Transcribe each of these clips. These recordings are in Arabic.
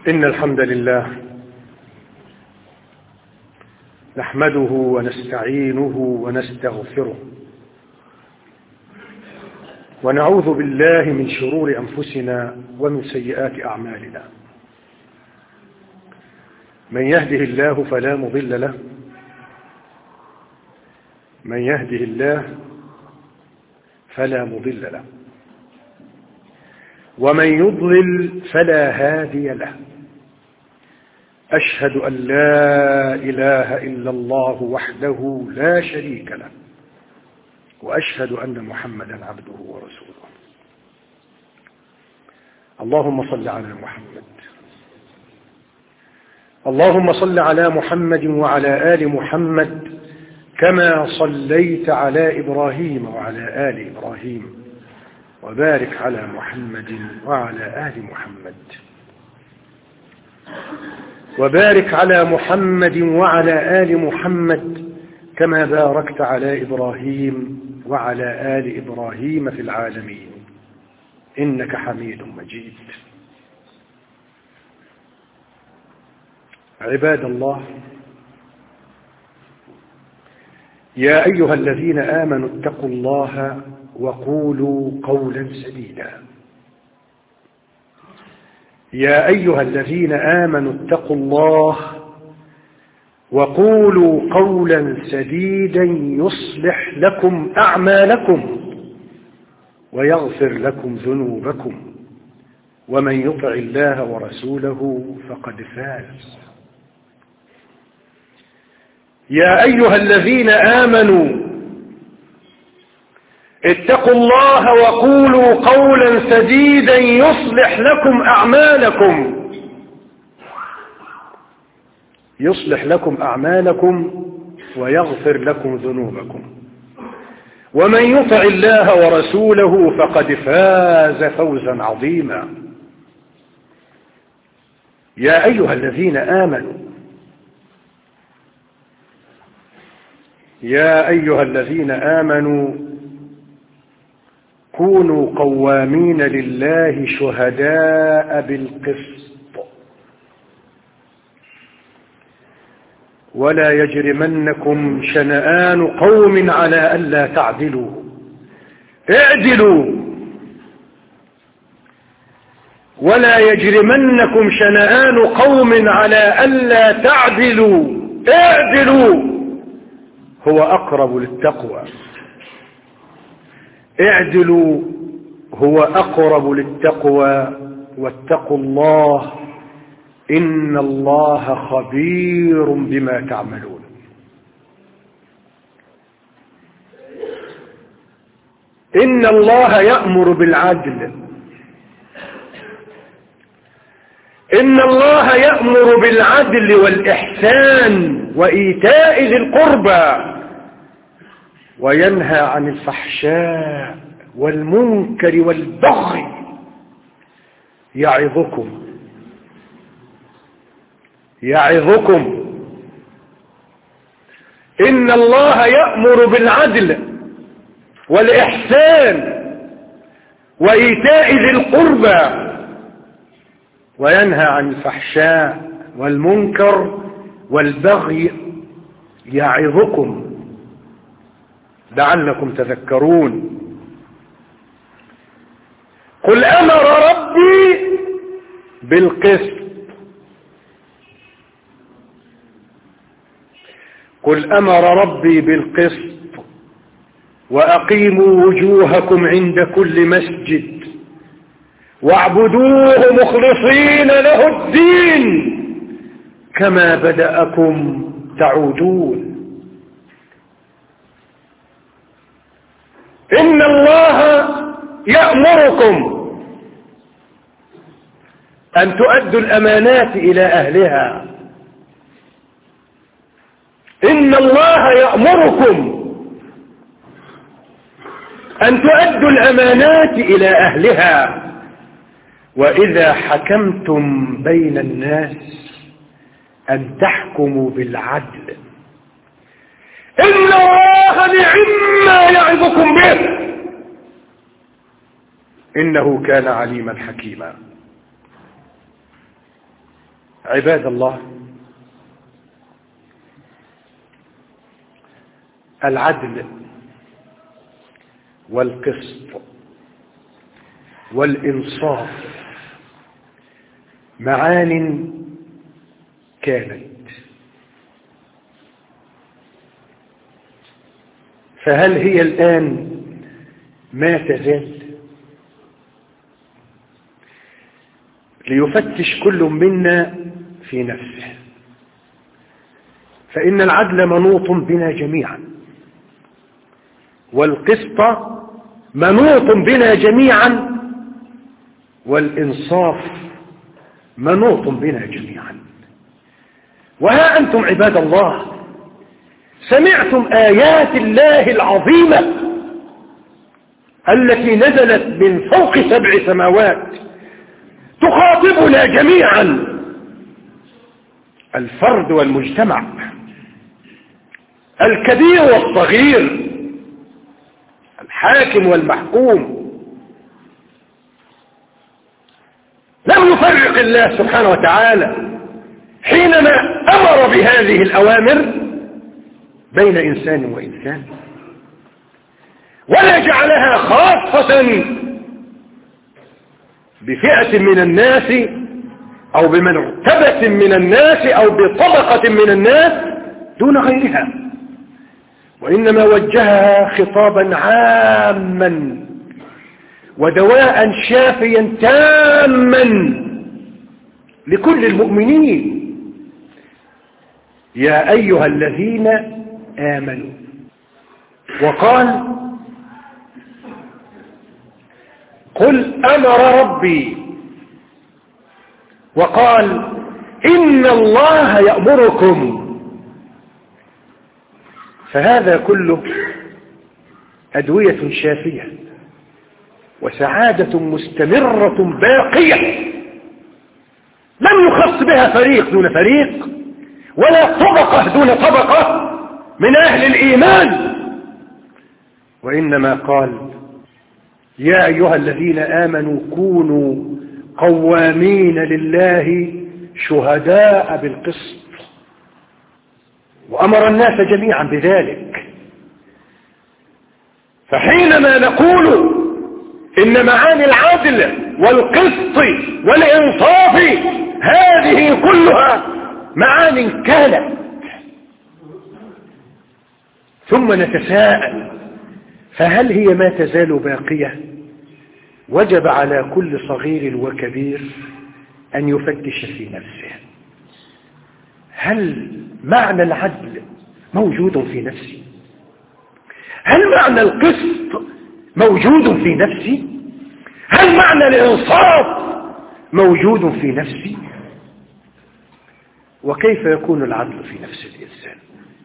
إن الحمد لله نحمده ونستعينه ونستغفره ونعوذ بالله من شرور أنفسنا ومن سيئات أعمالنا. من يهده الله فلا مضل له، من يهده الله فلا مضل له، ومن يضلل فلا هادي له. أشهد أن لا إله إلا الله وحده لا شريك له، وأشهد أن محمدا عبده ورسوله. اللهم صل على محمد، اللهم صل على محمد وعلى آل محمد كما صليت على إبراهيم وعلى آل إبراهيم، وبارك على محمد وعلى آل محمد، وبارك على محمد وعلى آل محمد كما باركت على إبراهيم وعلى آل إبراهيم في العالمين إنك حميد مجيد. عباد الله، يا أيها الذين آمنوا اتقوا الله وقولوا قولا سديدا. يا أيها الذين آمنوا اتقوا الله وقولوا قولا سديدا يصلح لكم أعمالكم ويغفر لكم ذنوبكم، ومن يطع الله ورسوله فقد فاز. يا أيها الذين آمنوا اتقوا الله وقولوا قولا سديدا يصلح لكم أعمالكم، يصلح لكم أعمالكم ويغفر لكم ذنوبكم، ومن يطع الله ورسوله فقد فاز فوزا عظيما. يا أيها الذين آمنوا، يا أيها الذين آمنوا كونوا قوامين لله شهداء بالقسط، ولا يجرمنكم شنآن قوم على ألا تعدلوا اعدلوا، ولا يجرمنكم شنآن قوم على ألا تعدلوا اعدلوا هو أقرب للتقوى. اعدلوا هو أقرب للتقوى، واتقوا الله إن الله خبير بما تعملون. إن الله يأمر بالعدل، إن الله يأمر بالعدل والإحسان وإيتاء ذي القربى، وينهى عن الفحشاء والمنكر والبغي يعظكم إن الله يأمر بالعدل والإحسان وإيتاء ذي القربى، وينهى عن الفحشاء والمنكر والبغي يعظكم لعلكم تذكرون. قل أمر ربي بالقسط، قل أمر ربي بالقسط وأقيموا وجوهكم عند كل مسجد واعبدوه مخلصين له الدين كما بدأكم تعودون. إن الله يأمركم أن تؤدوا الأمانات إلى أهلها. إن الله يأمركم أن تؤدوا الأمانات إلى أهلها وإذا حكمتم بين الناس أن تحكموا بالعدل. إن الله نعم يعظكم به إنه كان عليما حكيما. عباد الله، العدل والقسط والإنصاف معان كانت، فهل هي الآن ما تزال؟ ليفتش كل منا في نفسه، فإن العدل منوط بنا جميعا، والقسط منوط بنا جميعا، والإنصاف منوط بنا جميعا. وها أنتم عباد الله سمعتم آيات الله العظيمة التي نزلت من فوق 7 سماوات تخاطبنا جميعا، الفرد والمجتمع، الكبير والصغير، الحاكم والمحكوم. لم يفرق الله سبحانه وتعالى حينما أمر بهذه الأوامر بين إنسان وإنسان، ولا جعلها خاصة بفئة من الناس أو بمرتبة من الناس أو بطبقة من الناس دون غيرها، وإنما وجهها خطابا عاما ودواء شافيا تاما لكل المؤمنين. يا أيها الذين آمنوا، وقال قل أمر ربي، وقال إن الله يأمركم. فهذا كله أدوية شافية وسعادة مستمرة باقية لم يخص بها فريق دون فريق ولا طبقة دون طبقة من أهل الإيمان، وإنما قال يا أيها الذين آمنوا كونوا قوامين لله شهداء بالقسط، وأمر الناس جميعا بذلك. فحينما نقول إن معاني العدل والقسط والإنصاف هذه كلها معاني كانت، ثم نتساءل فهل هي ما تزال باقية؟ وجب على كل صغير وكبير أن يفتش في نفسه، هل معنى العدل موجود في نفسي؟ هل معنى القسط موجود في نفسي؟ هل معنى الإنصاف موجود في نفسي؟ وكيف يكون العدل في نفس الإنسان؟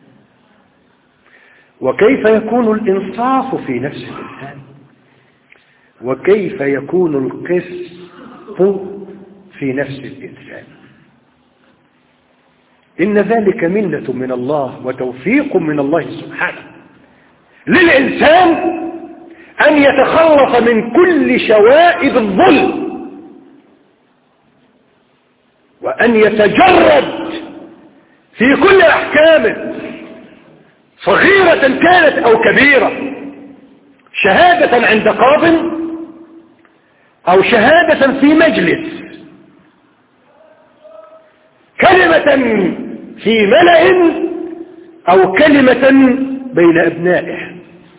وكيف يكون الإنصاف في نفس الإنسان؟ وكيف يكون القسط في نفس الإنسان؟ إن ذلك منة من الله وتوفيق من الله سبحانه للإنسان أن يتخلص من كل شوائب الظلم، وأن يتجرد في كل أحكامه صغيرة كانت أو كبيرة، شهادة عند قاض أو شهادة في مجلس، كلمة في ملأ أو كلمة بين أبنائه،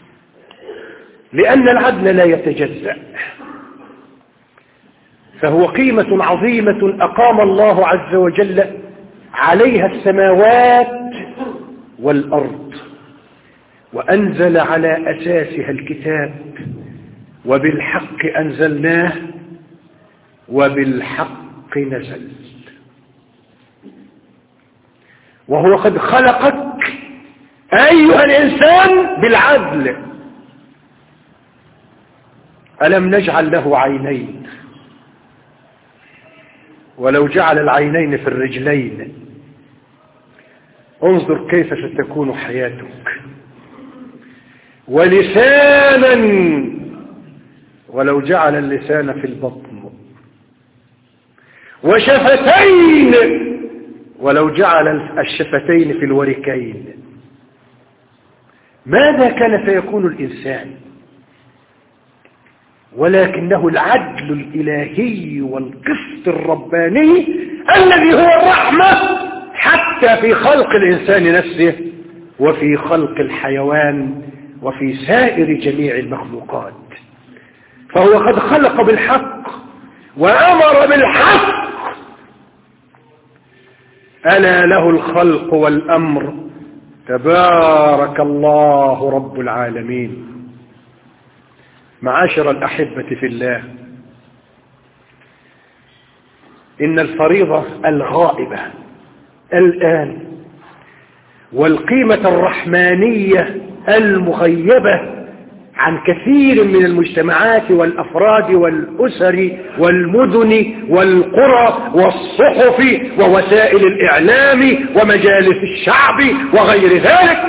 لأن العدل لا يتجزأ، فهو قيمة عظيمة أقام الله عز وجل عليها السماوات والأرض، وأنزل على أساسها الكتاب، وبالحق أنزلناه وبالحق نزل، وهو قد خلقك أيها الإنسان بالعدل. ألم نجعل له عينين؟ ولو جعل العينين في الرجلين انظر كيف ستكون حياتك. ولسانا ولو جعل اللسان في البطن، وشفتين ولو جعل الشفتين في الوركين ماذا كان سيكون الإنسان؟ ولكنه العدل الإلهي والقسط الرباني الذي هو الرحمة حتى في خلق الإنسان نفسه وفي خلق الحيوان وفي سائر جميع المخلوقات. فهو قد خلق بالحق وأمر بالحق. ألا له الخلق والأمر، تبارك الله رب العالمين. معاشر الأحبة في الله، إن الفريضة الغائبة الآن والقيمة الرحمانية المغيبة عن كثير من المجتمعات والأفراد والأسر والمدن والقرى والصحف ووسائل الإعلام ومجالس الشعب وغير ذلك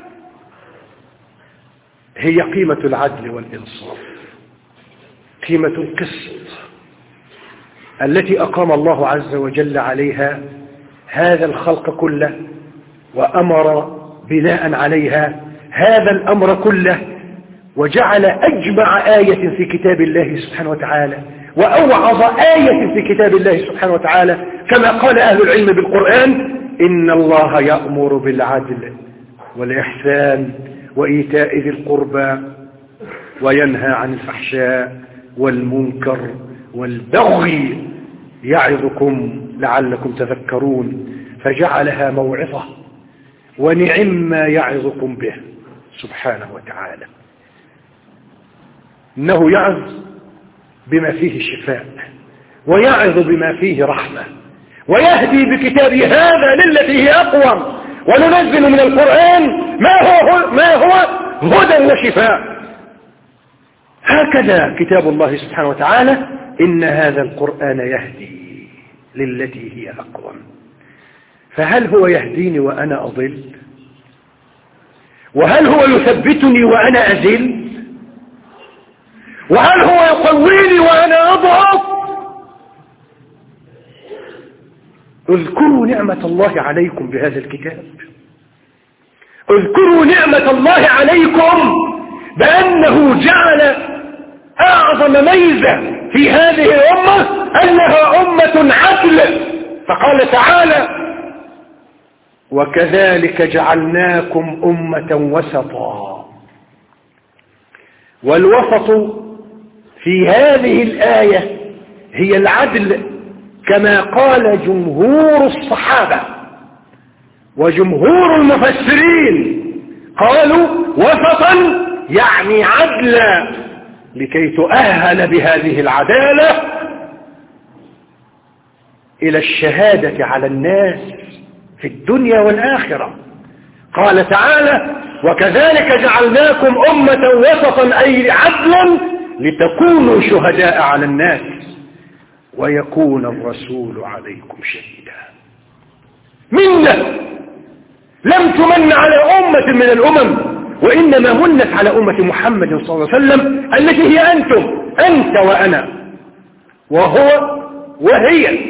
هي قيمة العدل والإنصاف، قيمة القسط التي أقام الله عز وجل عليها هذا الخلق كله وأمر بناء عليها هذا الأمر كله، وجعل أجمع آية في كتاب الله سبحانه وتعالى وأوعظ آية في كتاب الله سبحانه وتعالى كما قال أهل العلم بالقرآن: إن الله يأمر بالعدل والإحسان وإيتاء ذي القربى وينهى عن الفحشاء والمنكر والبغي يعظكم لعلكم تذكرون، فجعلها موعظة ونعم ما يعظكم به سبحانه وتعالى. إنه يعظ بما فيه شفاء ويعظ بما فيه رحمة ويهدي بكتابه هذا للتي هي أقوم، وننزل من القرآن ما هو هدى وشفاء. هكذا كتاب الله سبحانه وتعالى: إن هذا القرآن يهدي للتي هي أقوم. فهل هو يهديني وأنا أضل؟ وهل هو يثبتني وأنا أذل؟ وهل هو يقويني وأنا أضعف؟ اذكروا نعمة الله عليكم بهذا الكتاب، اذكروا نعمة الله عليكم بأنه جعل أعظم ميزة في هذه الأمة أنها أمة عدل. فقال تعالى: وكذلك جعلناكم أمة وسطا. والوسط في هذه الآية هي العدل كما قال جمهور الصحابة وجمهور المفسرين، قالوا وسطا يعني عدلا، لكي تؤهل بهذه العدالة إلى الشهادة على الناس في الدنيا والآخرة. قال تعالى: وكذلك جعلناكم أمة وسطا أي عدلا لتكونوا شهداء على الناس ويكون الرسول عليكم شهيدا. منة لم تمن على أمة من الأمم، وإنما منت على أمة محمد صلى الله عليه وسلم التي هي أنتم، أنت وأنا وهو وهي.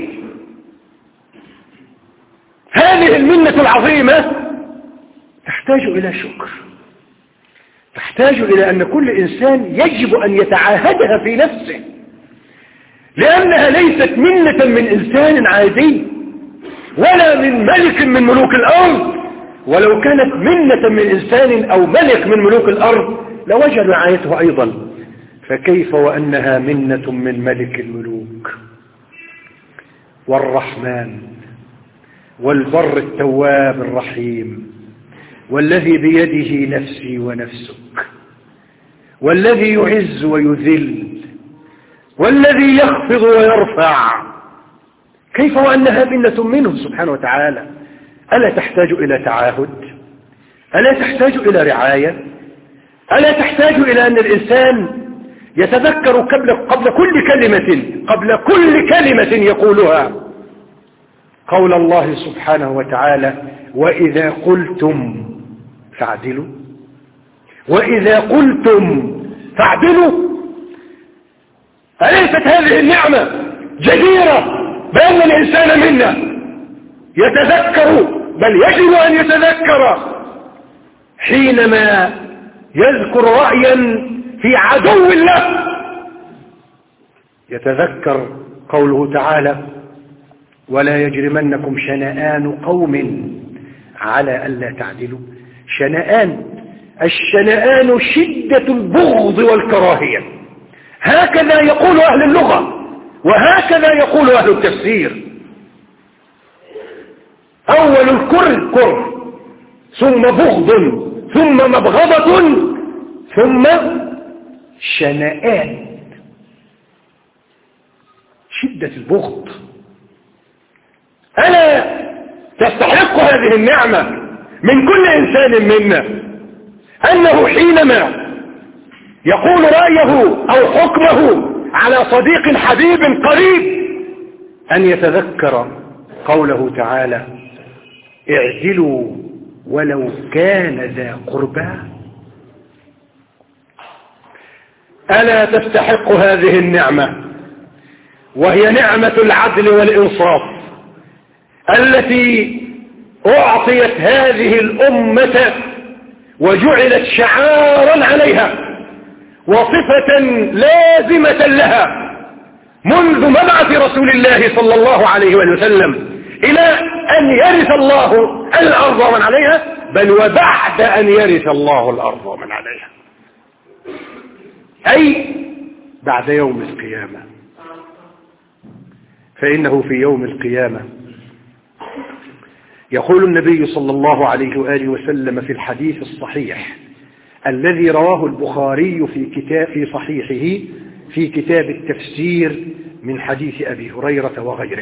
هذه المنة العظيمة تحتاج إلى شكر، تحتاج إلى أن كل إنسان يجب أن يتعاهدها في نفسه، لأنها ليست منة من إنسان عادي ولا من ملك من ملوك الأرض. ولو كانت منة من إنسان أو ملك من ملوك الأرض لوجد رعايته أيضا، فكيف وأنها منة من ملك الملوك والرحمن والبر التواب الرحيم، والذي بيده نفسي ونفسك، والذي يعز ويذل، والذي يخفض ويرفع. كيف وأنها منة منه سبحانه وتعالى؟ ألا تحتاج إلى تعاهد؟ ألا تحتاج إلى رعاية؟ ألا تحتاج إلى أن الإنسان يتذكر قبل كل كلمة يقولها قول الله سبحانه وتعالى: وإذا قلتم فاعدلوا، وإذا قلتم فاعدلوا. أليست هذه النعمة جديرة بأن الإنسان منا يتذكر، بل يجب أن يتذكر حينما يذكر رأيا في عدو له، يتذكر قوله تعالى: ولا يجرمنكم شنآن قوم على ألا تعدلوا. الشنآن شدة البغض والكراهية، هكذا يقول أهل اللغة وهكذا يقول أهل التفسير. أول الكره كره، ثم بغض، ثم مبغضة، ثم شنآن، شدة البغض. ألا تستحق هذه النعمة من كل إنسان منا أنه حينما يقول رأيه أو حكمه على صديق حبيب قريب أن يتذكر قوله تعالى: اعدلوا ولو كان ذا قربى. ألا تستحق هذه النعمة، وهي نعمة العدل والإنصاف التي أعطيت هذه الأمة وجعلت شعارا عليها وصفة لازمة لها منذ مبعث رسول الله صلى الله عليه وسلم إلى أن يرث الله الأرض ومن عليها، بل وبعد أن يرث الله الأرض ومن عليها، أي بعد يوم القيامة. فإنه في يوم القيامة يقول النبي صلى الله عليه وآله وسلم في الحديث الصحيح الذي رواه البخاري في صحيحه في كتاب التفسير من حديث أبي هريرة وغيره: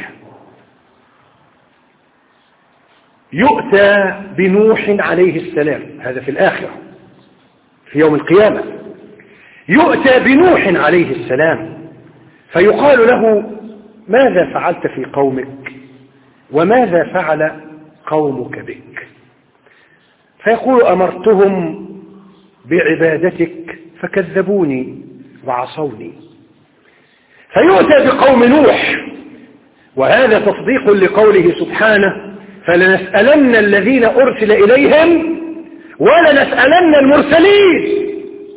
يؤتى بنوح عليه السلام، هذا في الآخرة في يوم القيامة، يؤتى بنوح عليه السلام فيقال له: ماذا فعلت في قومك وماذا فعل قومك بك؟ فيقول: أمرتهم بعبادتك فكذبوني وعصوني. فيؤتى بقوم نوح، وهذا تصديق لقوله سبحانه: فلنسألن الذين أرسل إليهم ولنسألن المرسلين.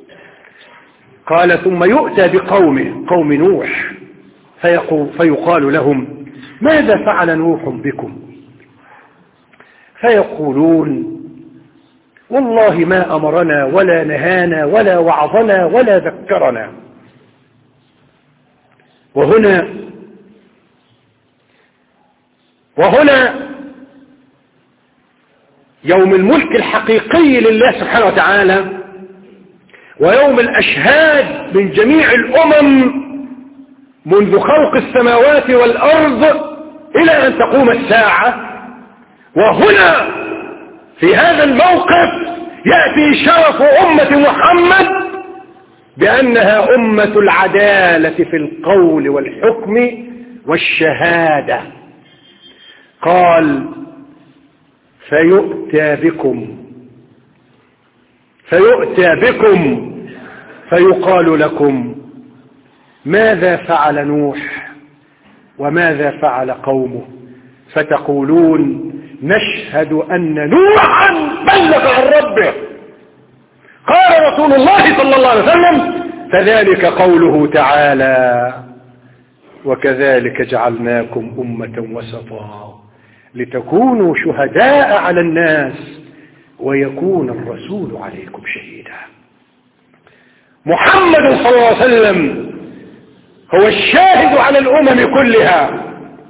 قال: ثم يؤتى قوم نوح فيقال لهم: ماذا فعل نوح بكم؟ فيقولون: والله ما أمرنا ولا نهانا ولا وعظنا ولا ذكرنا. وهنا يوم الملك الحقيقي لله سبحانه وتعالى، ويوم الأشهاد من جميع الأمم منذ خلق السماوات والأرض إلى أن تقوم الساعة. وهنا في هذا الموقف يأتي شرف أمة محمد بأنها أمة العدالة في القول والحكم والشهادة. قال: فيؤتى بكم فيقال لكم: ماذا فعل نوح وماذا فعل قومه؟ فتقولون: نشهد أن نوحا بلغ عن ربه. قال رسول الله صلى الله عليه وسلم: فذلك قوله تعالى: وكذلك جعلناكم أمة وسطا لتكونوا شهداء على الناس ويكون الرسول عليكم شهيدا. محمد صلى الله عليه وسلم هو الشاهد على الأمم كلها،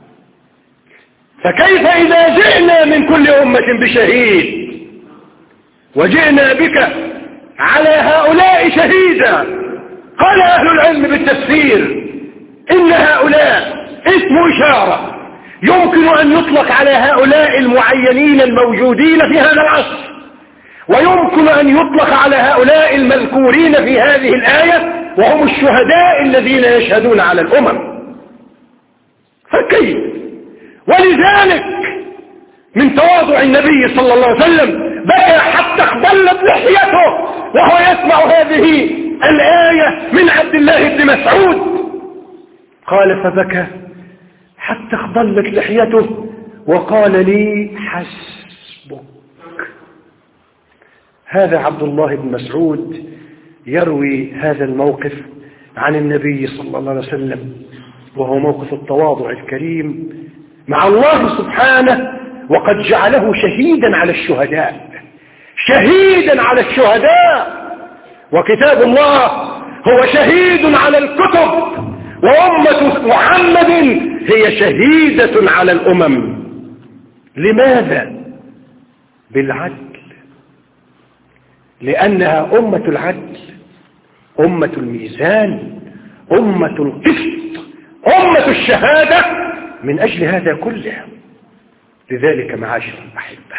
فكيف إذا جئنا من كل أمة بشهيد وجئنا بك على هؤلاء شهيدا؟ قال أهل العلم بالتفسير إن هؤلاء اسم إشارة يمكن أن يطلق على هؤلاء المعينين الموجودين في هذا العصر، ويمكن أن يطلق على هؤلاء المذكورين في هذه الآية وهم الشهداء الذين يشهدون على الأمم. فكيف؟ ولذلك من تواضع النبي صلى الله عليه وسلم بكى حتى اخضلت لحيته وهو يسمع هذه الآية من عبد الله بن مسعود. قال: فبكى حتى اخضلت لحيته وقال لي حسبك. هذا عبد الله بن مسعود يروي هذا الموقف عن النبي صلى الله عليه وسلم، وهو موقف التواضع الكريم مع الله سبحانه، وقد جعله شهيدا على الشهداء، شهيدا على الشهداء. وكتاب الله هو شهيد على الكتب، وأمة محمد هي شهيدة على الأمم. لماذا؟ بالعدل، لأنها أمة العدل، أمة الميزان، أمة القسط، أمة الشهادة. من أجل هذا كله، لذلك معاشر الأحبة،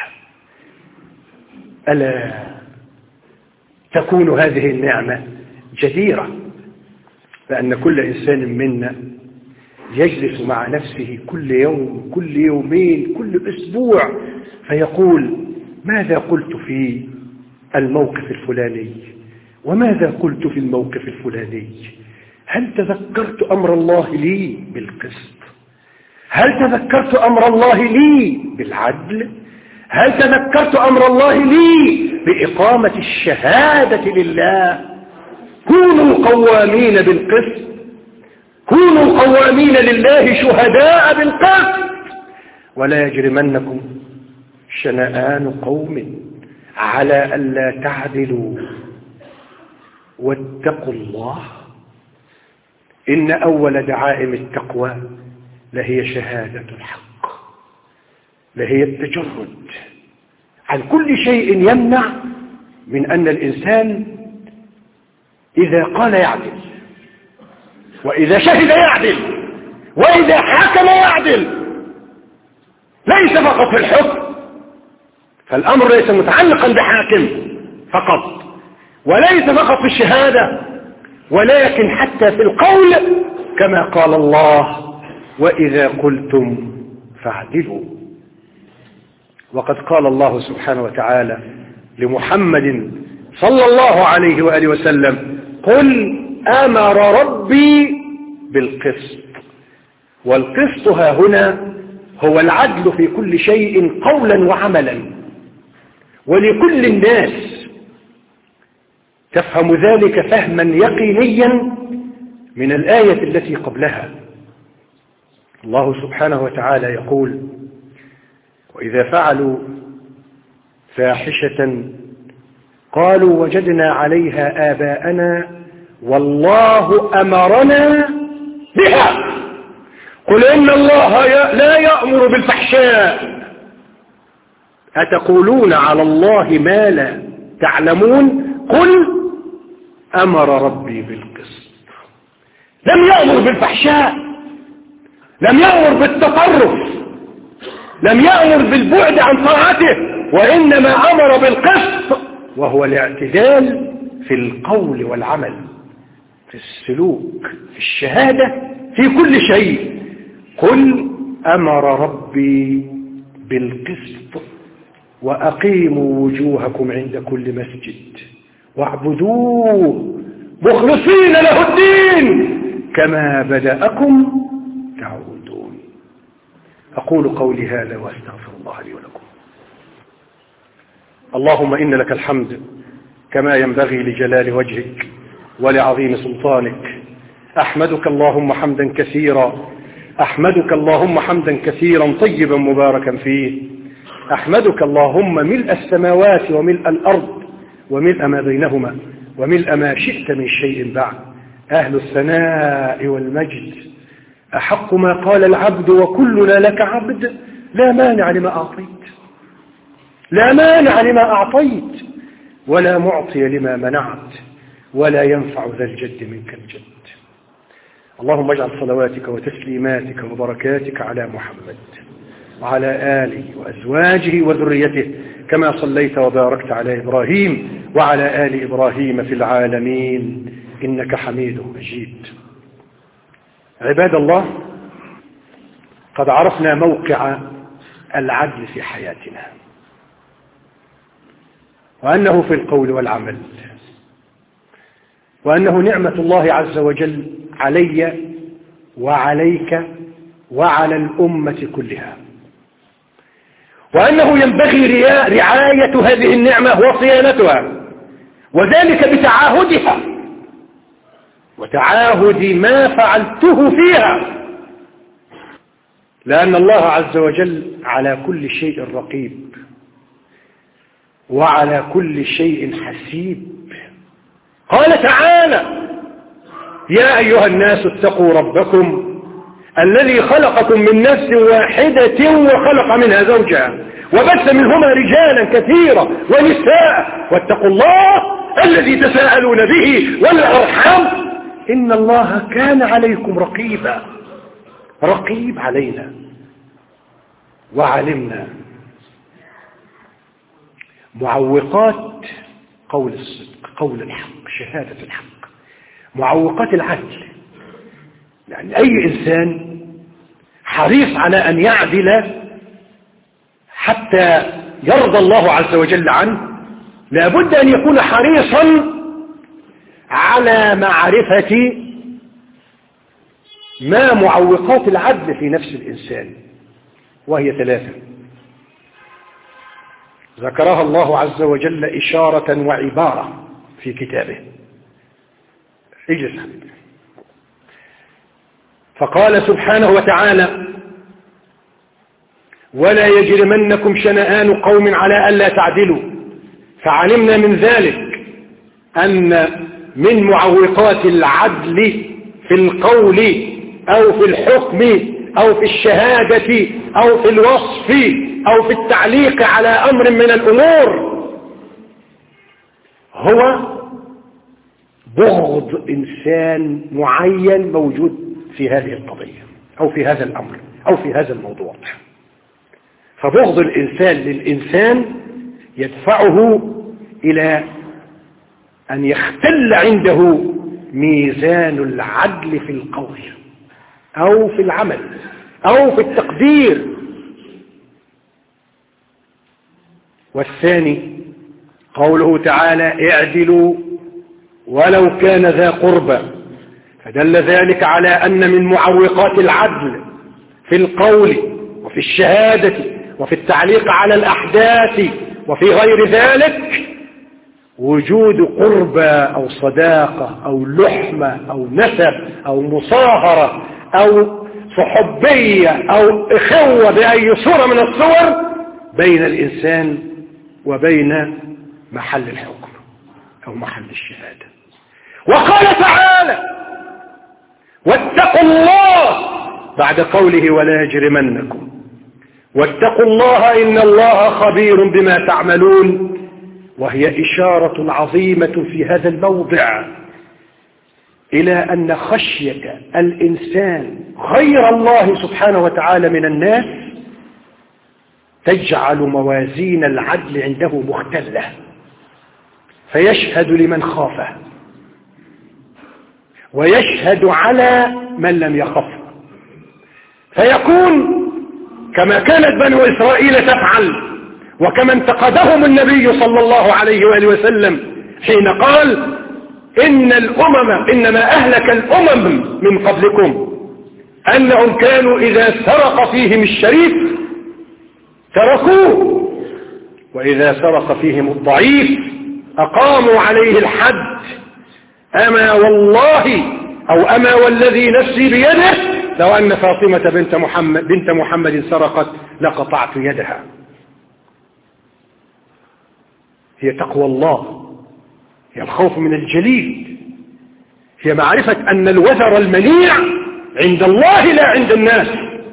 ألا تكون هذه النعمة جديرة بأن كل إنسان منا يجلس مع نفسه كل يوم، كل يومين، كل أسبوع، فيقول: ماذا قلت في الموقف الفلاني؟ وماذا قلت في الموقف الفلاني؟ هل تذكرت أمر الله لي بالقسط؟ هل تذكرت أمر الله لي بالعدل؟ هل تذكرت أمر الله لي بإقامة الشهادة لله؟ كونوا قوامين بالقسط، كونوا قوامين لله شهداء بالقسط، ولا يجرمنكم شنآن قوم على ألا تعدلوا واتقوا الله. إن أول دعائم التقوى لهي شهادة الحق، لهي التجرد عن كل شيء يمنع من أن الإنسان إذا قال يعدل، وإذا شهد يعدل، وإذا حكم يعدل. ليس فقط في الحكم، فالأمر ليس متعلقا بحاكم فقط، وليس فقط في الشهادة، ولكن حتى في القول، كما قال الله: وإذا قلتم فاعدلوا. وقد قال الله سبحانه وتعالى لمحمد صلى الله عليه وآله وسلم: قل أمر ربي بالقسط. والقسط ها هنا هو العدل في كل شيء قولا وعملا، ولكل الناس. تفهم ذلك فهما يقينيا من الآية التي قبلها. الله سبحانه وتعالى يقول: وإذا فعلوا فاحشة قالوا وجدنا عليها آباءنا والله أمرنا بها. قل إن الله لا يأمر بالفحشاء أتقولون على الله ما لا تعلمون. قل أمر ربي بالقسط. لم يأمر بالفحشاء، لم يأمر بالتطرف، لم يأمر بالبعد عن طاعته، وإنما أمر بالقسط، وهو الاعتدال في القول والعمل، في السلوك، في الشهادة، في كل شيء. قل أمر ربي بالقسط وأقيموا وجوهكم عند كل مسجد واعبدوه مخلصين له الدين كما بدأكم تعودون. أقول قولي هذا وأستغفر الله لي ولكم. اللهم إن لك الحمد كما ينبغي لجلال وجهك ولعظيم سلطانك. أحمدك اللهم حمدا كثيرا، أحمدك اللهم حمدا كثيرا طيبا مباركا فيه. أحمدك اللهم ملء السماوات وملء الأرض وملء ما بينهما وملء ما شئت من شيء بعد. أهل الثناء والمجد أحق ما قال العبد وكلنا لك عبد. لا مانع لما أعطيت، لا مانع لما أعطيت، ولا معطي لما منعت، ولا ينفع ذا الجد منك الجد. اللهم اجعل صلواتك وتسليماتك وبركاتك على محمد وعلى آله وأزواجه وذريته كما صليت وباركت على إبراهيم وعلى آل إبراهيم في العالمين إنك حميد مجيد. عباد الله، قد عرفنا موقع العدل في حياتنا، وأنه في القول والعمل، وأنه نعمة الله عز وجل علي وعليك وعلى الأمة كلها. وأنه ينبغي رعاية هذه النعمة وصيانتها، وذلك بتعاهدها وتعاهد ما فعلته فيها، لأن الله عز وجل على كل شيء رقيب وعلى كل شيء حسيب. قال تعالى: يا أيها الناس اتقوا ربكم الذي خلقكم من نفس واحدة وخلق منها زوجها وبث منهما رجالا كثيرا ونساء واتقوا الله الذي تساءلون به والأرحام إن الله كان عليكم رقيبا. رقيب علينا وعلمنا معوقات قول الصدق، قول الحق، شهادة الحق، معوقات العدل. يعني أي إنسان حريص على أن يعدل حتى يرضى الله عز وجل عنه لابد أن يكون حريصا على معرفة ما معوقات العدل في نفس الإنسان، وهي 3 ذكرها الله عز وجل إشارة وعبارة في كتابه. اجلس. فقال سبحانه وتعالى: ولا يجرمنكم شنآن قوم على ألا تعدلوا. فعلمنا من ذلك أن من معوقات العدل في القول أو في الحكم أو في الشهادة أو في الوصف أو في التعليق على أمر من الأمور هو بغض إنسان معين موجود في هذه القضية أو في هذا الأمر أو في هذا الموضوع. فبغض الإنسان للإنسان يدفعه إلى أن يختل عنده ميزان العدل في القول أو في العمل أو في التقدير. والثاني قوله تعالى: اعدلوا ولو كان ذا قربى، فدل ذلك على أن من معوقات العدل في القول وفي الشهادة وفي التعليق على الأحداث وفي غير ذلك وجود قربى أو صداقة أو لحمة أو نسب أو مصاهرة أو صحبية أو إخوة بأي صورة من الصور بين الإنسان وبين محل الحكم أو محل الشهادة. وقال تعالى: واتقوا الله بعد قوله: ولا يجرمنكم. واتقوا الله إن الله خبير بما تعملون، وهي إشارة عظيمة في هذا الموضع إلى أن خشية الإنسان غير الله سبحانه وتعالى من الناس تجعل موازين العدل عنده مختلة، فيشهد لمن خافه ويشهد على من لم يخفه، فيكون كما كانت بنو إسرائيل تفعل وكما انتقدهم النبي صلى الله عليه وآله وسلم حين قال: إنما أهلك الأمم من قبلكم أنهم كانوا إذا سرق فيهم الشريف تركوه، وإذا سرق فيهم الضعيف أقاموا عليه الحد. أما والله أو أما والذي نفسي بيده لو أن فاطمة بنت محمد سرقت لقطعت يدها. هي تقوى الله، هي الخوف من الجليل، هي معرفة أن الوزر المنيع عند الله لا عند الناس.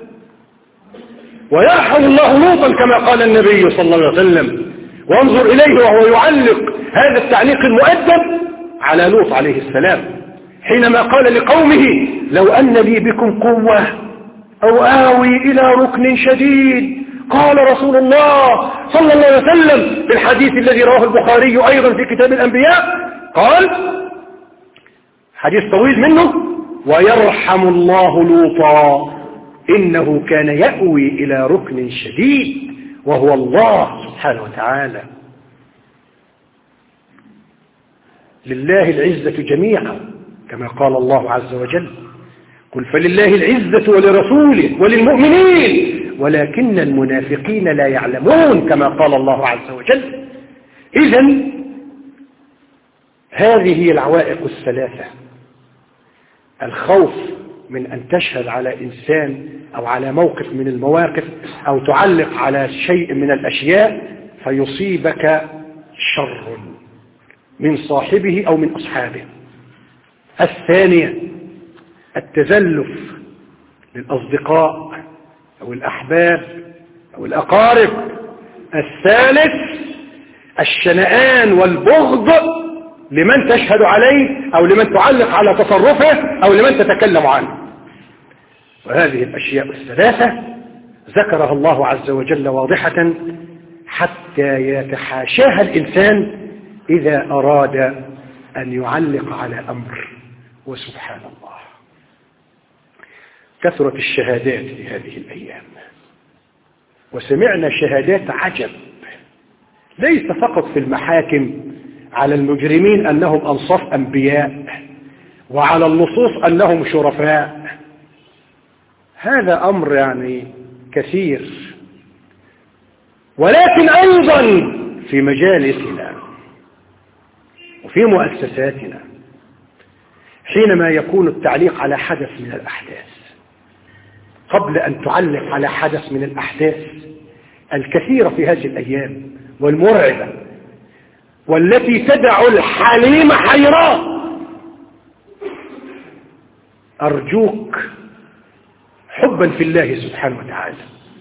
ويرحم الله لوطا كما قال النبي صلى الله عليه وسلم، وانظر إليه وهو يعلق هذا التعليق المؤدب على لوط عليه السلام حينما قال لقومه: لو أن لي بكم قوة أو آوي إلى ركن شديد. قال رسول الله صلى الله عليه وسلم في الحديث الذي رواه البخاري أيضا في كتاب الأنبياء، قال حديث طويل منه: ويرحم الله لوطا إنه كان يأوي إلى ركن شديد، وهو الله سبحانه وتعالى. لله العزة جميعا كما قال الله عز وجل: قل فلله العزة ولرسوله وللمؤمنين ولكن المنافقين لا يعلمون كما قال الله عز وجل. إذن هذه هي العوائق الثلاثة: الخوف من أن تشهد على إنسان أو على موقف من المواقف أو تعلق على شيء من الأشياء فيصيبك شر من صاحبه أو من أصحابه. الثانية التزلف للأصدقاء أو الأحباب أو الأقارب. الثالث الشنآن والبغض لمن تشهد عليه أو لمن تعلق على تصرفه أو لمن تتكلم عنه. وهذه الأشياء الثلاثة ذكرها الله عز وجل واضحة حتى يتحاشاها الإنسان إذا أراد أن يعلق على أمر. وسبحان الله كثرت الشهادات في هذه الأيام، وسمعنا شهادات عجب، ليس فقط في المحاكم على المجرمين أنهم أنصاف أنبياء وعلى اللصوص أنهم شرفاء. هذا أمر يعني كثير، ولكن أيضا في مجالسنا وفي مؤسساتنا حينما يكون التعليق على حدث من الأحداث، قبل أن تعلق على حدث من الأحداث الكثيرة في هذه الأيام والمرعبة والتي تدع الحليم حيران، أرجوك حبا في الله سبحانه وتعالى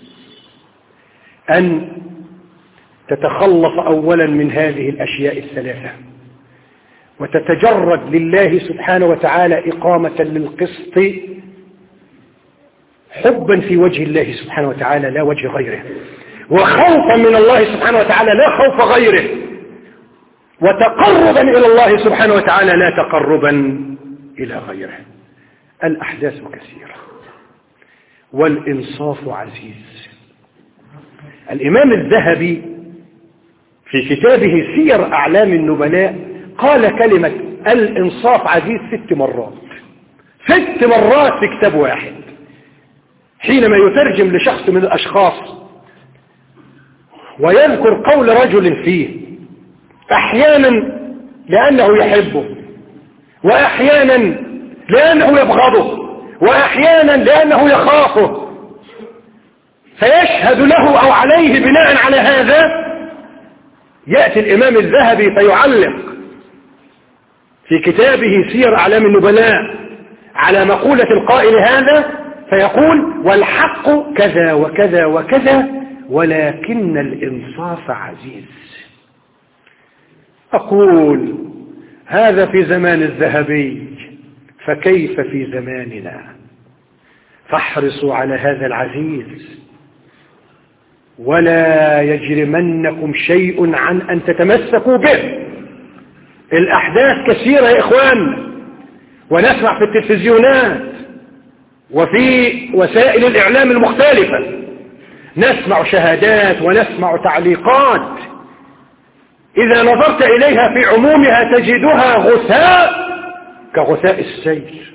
أن تتخلص أولا من هذه الأشياء الثلاثة وتتجرد لله سبحانه وتعالى إقامة للقسط حبا في وجه الله سبحانه وتعالى لا وجه غيره، وخوفا من الله سبحانه وتعالى لا خوف غيره، وتقربا إلى الله سبحانه وتعالى لا تقربا إلى غيره. الأحداث كثيرة والإنصاف عزيز. الإمام الذهبي في كتابه سير أعلام النبلاء قال كلمة الإنصاف عزيز 6 مرات، 6 مرات في كتاب واحد، حينما يترجم لشخص من الأشخاص ويذكر قول رجل فيه، أحيانا لأنه يحبه، وأحيانا لأنه يبغضه، وأحيانا لأنه يخافه، فيشهد له أو عليه بناء على هذا. يأتي الإمام الذهبي فيعلق في كتابه سير أعلام النبلاء على مقولة القائل هذا فيقول: والحق كذا وكذا وكذا ولكن الإنصاف عزيز. أقول هذا في زمان الذهبي، فكيف في زماننا؟ فاحرصوا على هذا العزيز، ولا يجرمنكم شيء عن أن تتمسكوا به. الأحداث كثيرة يا إخوان، ونسمع في التلفزيونات وفي وسائل الإعلام المختلفة، نسمع شهادات ونسمع تعليقات إذا نظرت إليها في عمومها تجدها غثاء كغثاء السيل.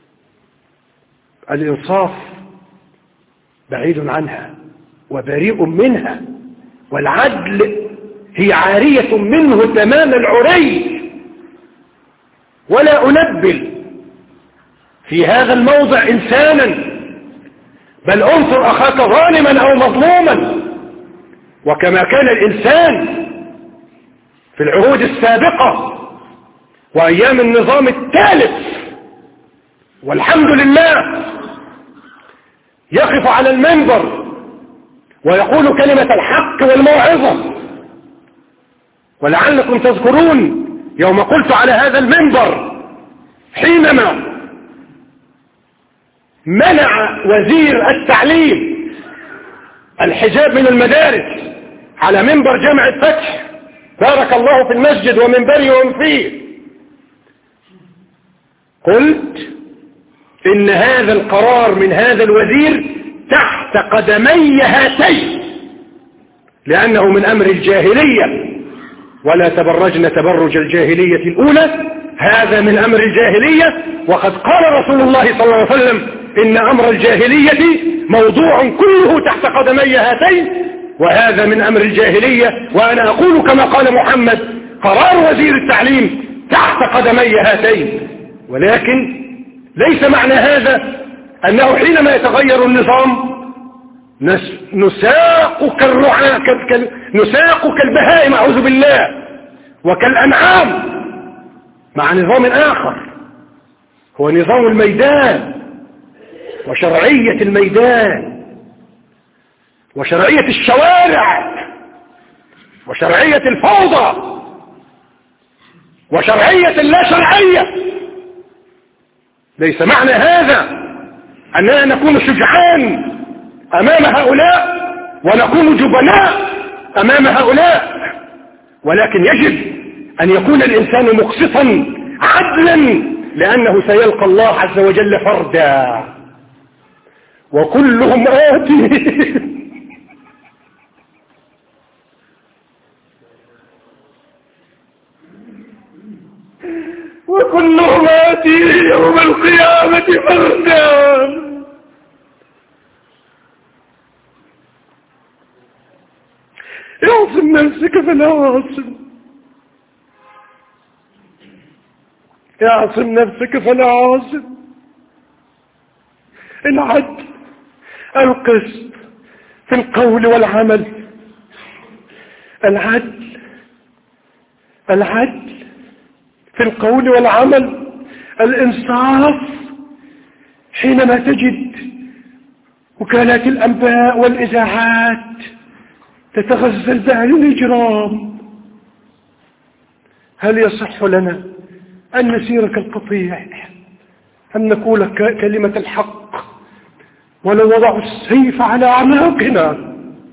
الإنصاف بعيد عنها وبريء منها، والعدل هي عارية منه تمام العري. ولا أنبل في هذا الموضع إنسانا، بل انصر أخاك ظالما أو مظلوما. وكما كان الإنسان في العهود السابقة وأيام النظام الثالث والحمد لله يقف على المنبر ويقول كلمة الحق والموعظة. ولعلكم تذكرون يوم قلت على هذا المنبر حينما منع وزير التعليم الحجاب من المدارس على منبر جامع الفتح، بارك الله في المسجد ومنبره ومن فيه، قلت إن هذا القرار من هذا الوزير تحت قدمي هاتين، لأنه من أمر الجاهلية، ولا تبرجن تبرج الجاهلية الأولى هذا من أمر الجاهلية، وقد قال رسول الله صلى الله عليه وسلم إن أمر الجاهلية موضوع كله تحت قدمي هاتين، وهذا من أمر الجاهلية. وأنا أقول كما قال محمد: قرار وزير التعليم تحت قدمي هاتين. ولكن ليس معنى هذا أنه حينما يتغير النظام نساق كالبهائم أعوذ بالله وكالأنعام مع نظام آخر هو نظام الميدان وشرعية الميدان وشرعية الشوارع وشرعية الفوضى وشرعية اللا شرعية. ليس معنى هذا أننا نكون شجعان أمام هؤلاء ونكون جبناء أمام هؤلاء، ولكن يجب أن يكون الإنسان مقسطا عدلا، لأنه سيلقى الله عز وجل فردا وكلهم آتي وكلهم آتي يوم القيامة فردا. اعصم نفسك فلا عاصم، اعصم نفسك فلا عاصم. العدل، القسط في القول والعمل، العدل في القول والعمل، الإنصاف. حينما تجد وكالات الأنباء والإذاعات تتغزل بها الإجرام، هل يصح لنا أن نسير كالقطيع، أن نقول كلمة الحق ولو وضعوا السيف على أعناقنا؟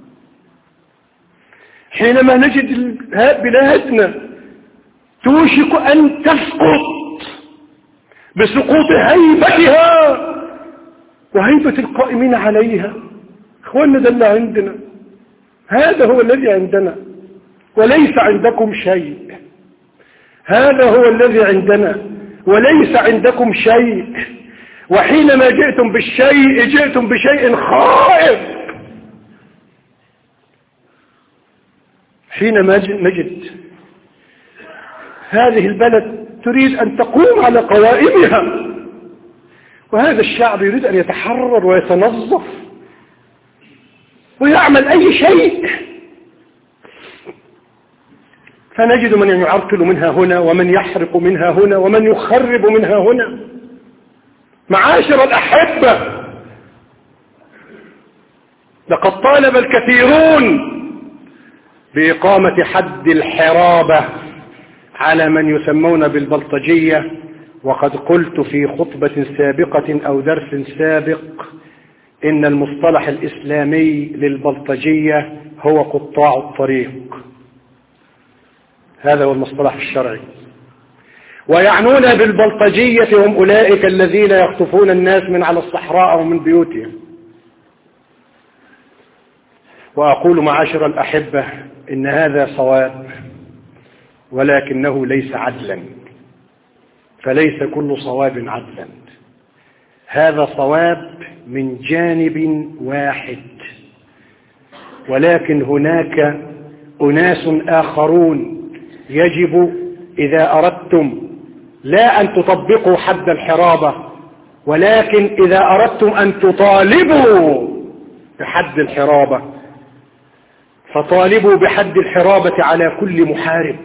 حينما نجد بلادنا توشك أن تسقط بسقوط هيبتها وهيبة القائمين عليها، اخواننا ده اللي عندنا، هذا هو الذي عندنا وليس عندكم شيء. هذا هو الذي عندنا وليس عندكم شيء. وحينما جئتم بالشيء جئتم بشيء خائف. حينما نجد هذه البلد تريد أن تقوم على قوائمها، وهذا الشعب يريد أن يتحرر ويتنظف ويعمل أي شيء، فنجد من يعرقل منها هنا ومن يحرق منها هنا ومن يخرب منها هنا. معاشر الأحبة، لقد طالب الكثيرون بإقامة حد الحرابة على من يسمون بالبلطجية، وقد قلت في خطبة سابقة أو درس سابق إن المصطلح الإسلامي للبلطجية هو قطاع الطريق، هذا هو المصطلح الشرعي. ويعنون بالبلطجية هم أولئك الذين يخطفون الناس من على الصحراء أو من بيوتهم. وأقول معاشر الأحبة إن هذا صواب، ولكنه ليس عدلا، فليس كل صواب عدلا. هذا صواب من جانب واحد، ولكن هناك أناس آخرون يجب إذا أردتم لا أن تطبقوا حد الحرابة، ولكن إذا أردتم أن تطالبوا بحد الحرابة فطالبوا بحد الحرابة على كل محارب،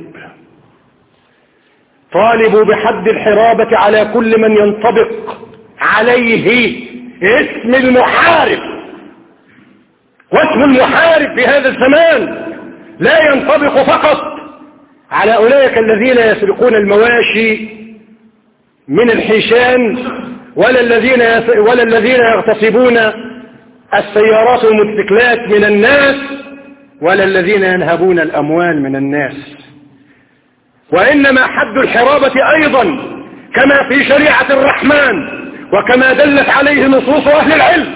طالبوا بحد الحرابة على كل من ينطبق عليه اسم المحارب. واسم المحارب في هذا الزمان لا ينطبق فقط على أولئك الذين يسرقون المواشي من الحيشان، ولا الذين يغتصبون السيارات والموتوسيكلات من الناس، ولا الذين ينهبون الأموال من الناس. وإنما حد الحرابة أيضا كما في شريعة الرحمن وكما دلت عليه نصوص أهل العلم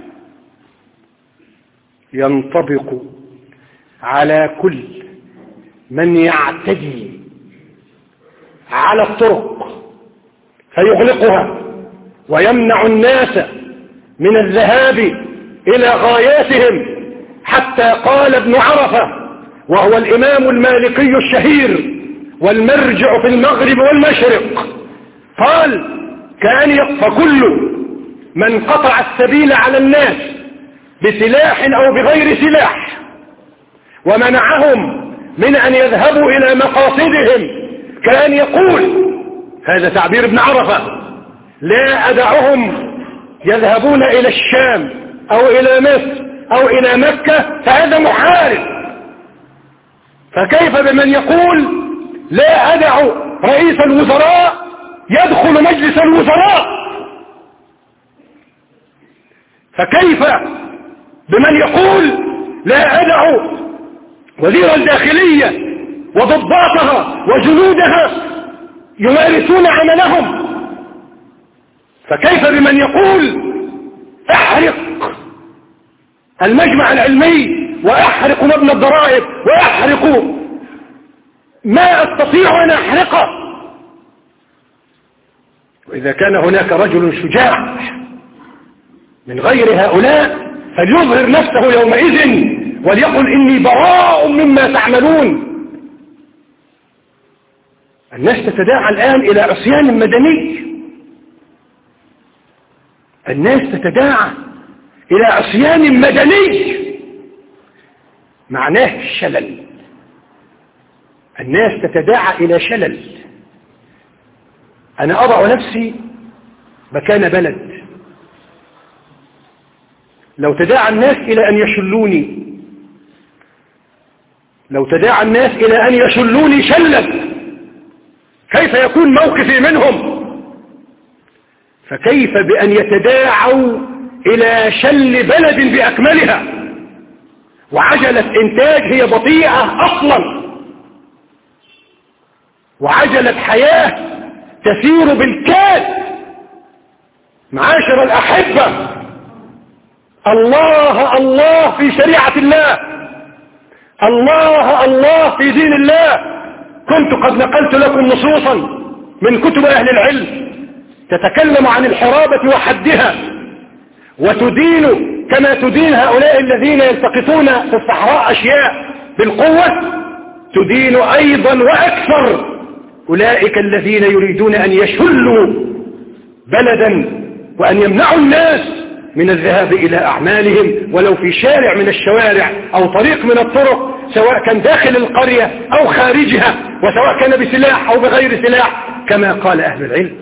ينطبق على كل من يعتدي على الطرق فيغلقها ويمنع الناس من الذهاب إلى غاياتهم، حتى قال ابن عرفة وهو الإمام المالكي الشهير والمرجع في المغرب والمشرق، قال فكل من قطع السبيل على الناس بسلاح أو بغير سلاح ومنعهم من أن يذهبوا إلى مقاصدهم كان يقول، هذا تعبير ابن عرفة، لا أدعهم يذهبون إلى الشام أو إلى مصر أو إلى مكة فهذا محارب. فكيف بمن يقول لا أدع رئيس الوزراء يدخل مجلس الوزراء؟ فكيف بمن يقول لا أدع وزير الداخلية وضباطها وجنودها يمارسون عملهم؟ فكيف بمن يقول احرق المجمع العلمي واحرق مبنى الضرائب واحرق ما استطيع ان احرقه؟ واذا كان هناك رجل شجاع من غير هؤلاء فليظهر نفسه يومئذ وليقل اني براء مما تعملون. الناس تتداعى الان الى عصيان مدني، الناس تتداعى إلى عصيان مدني معناه الشلل، الناس تتداعى إلى شلل. أنا أضع نفسي مكان بلد، لو تداعى الناس إلى أن يشلوني، لو تداعى الناس إلى أن يشلوني شلا، كيف يكون موقفي منهم؟ فكيف بأن يتداعوا إلى شل بلد بأكملها، وعجلة إنتاج هي بطيئة أصلا، وعجلة حياة تسير بالكاد. معاشر الأحبة، الله الله في شريعة الله، الله الله في دين الله. كنت قد نقلت لكم نصوصا من كتب أهل العلم تتكلم عن الحرابة وحدها، وتدين كما تدين هؤلاء الذين يلتقطون في الصحراء أشياء بالقوة، تدين أيضا وأكثر أولئك الذين يريدون أن يشلوا بلدا وأن يمنعوا الناس من الذهاب إلى أعمالهم ولو في شارع من الشوارع أو طريق من الطرق، سواء كان داخل القرية أو خارجها، وسواء كان بسلاح أو بغير سلاح كما قال أهل العلم.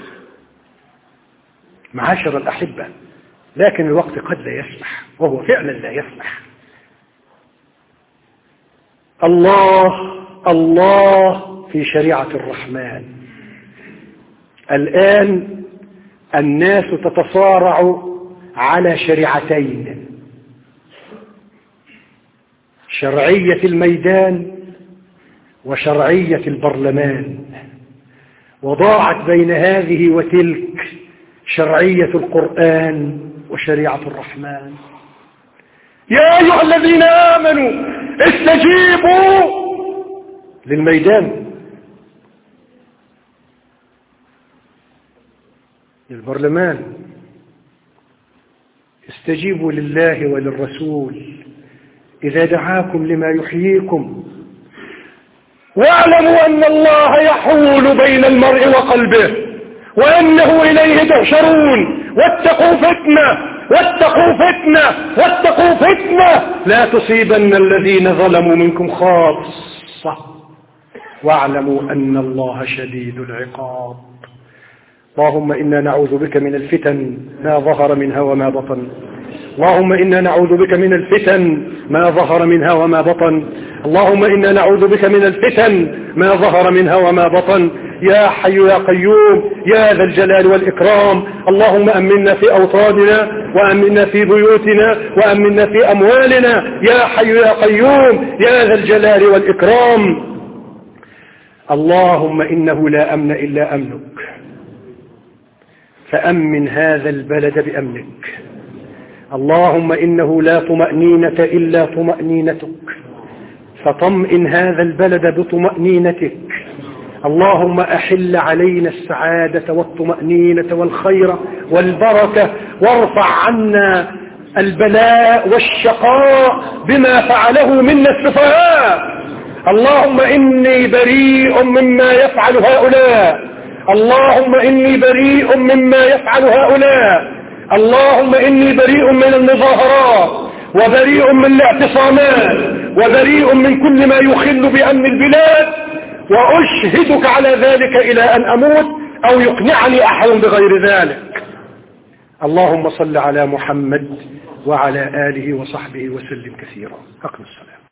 معاشر الأحبة، لكن الوقت قد لا يسمح، وهو فعلا لا يسمح. الله الله في شريعة الرحمن. الآن الناس تتصارع على شريعتين، شرعية الميدان وشرعية البرلمان، وضاعت بين هذه وتلك شرعية القرآن وشريعة الرحمن. يا أيها الذين آمنوا استجيبوا للميدان، للبرلمان، استجيبوا لله وللرسول إذا دعاكم لما يحييكم، واعلموا أن الله يحول بين المرء وقلبه وأنه إليه تحشرون، واتقوا فتنة واتقوا فتنة واتقوا فتنة لا تصيبن الذين ظلموا منكم خاصة واعلموا أن الله شديد العقاب. اللهم إنا نعوذ بك من الفتن ما ظهر منها وما بطن، اللهم إنا نعوذ بك من الفتن ما ظهر منها وما بطن، اللهم إنا نعوذ بك من الفتن ما ظهر منها وما بطن. يا حي يا قيوم يا ذا الجلال والإكرام، اللهم أمنا في أوطاننا وأمنا في بيوتنا وأمنا في أموالنا، يا حي يا قيوم يا ذا الجلال والإكرام. اللهم إنه لا أمن إلا أمنك، فأمن هذا البلد بأمنك. اللهم إنه لا طمأنينة إلا طمأنينتك، فطمئن هذا البلد بطمأنينتك. اللهم أحل علينا السعادة والطمأنينة والخير والبركة، وارفع عنا البلاء والشقاء بما فعله منا السفهاء. اللهم إني بريء مما يفعل هؤلاء، اللهم إني بريء مما يفعل هؤلاء، اللهم إني بريء من المظاهرات، وبريء من الاعتصامات، وبريء من كل ما يخل بأمن البلاد، وأشهدك على ذلك إلى أن أموت أو يقنعني أحد بغير ذلك. اللهم صل على محمد وعلى آله وصحبه وسلم كثيرا. أقم الصلاة.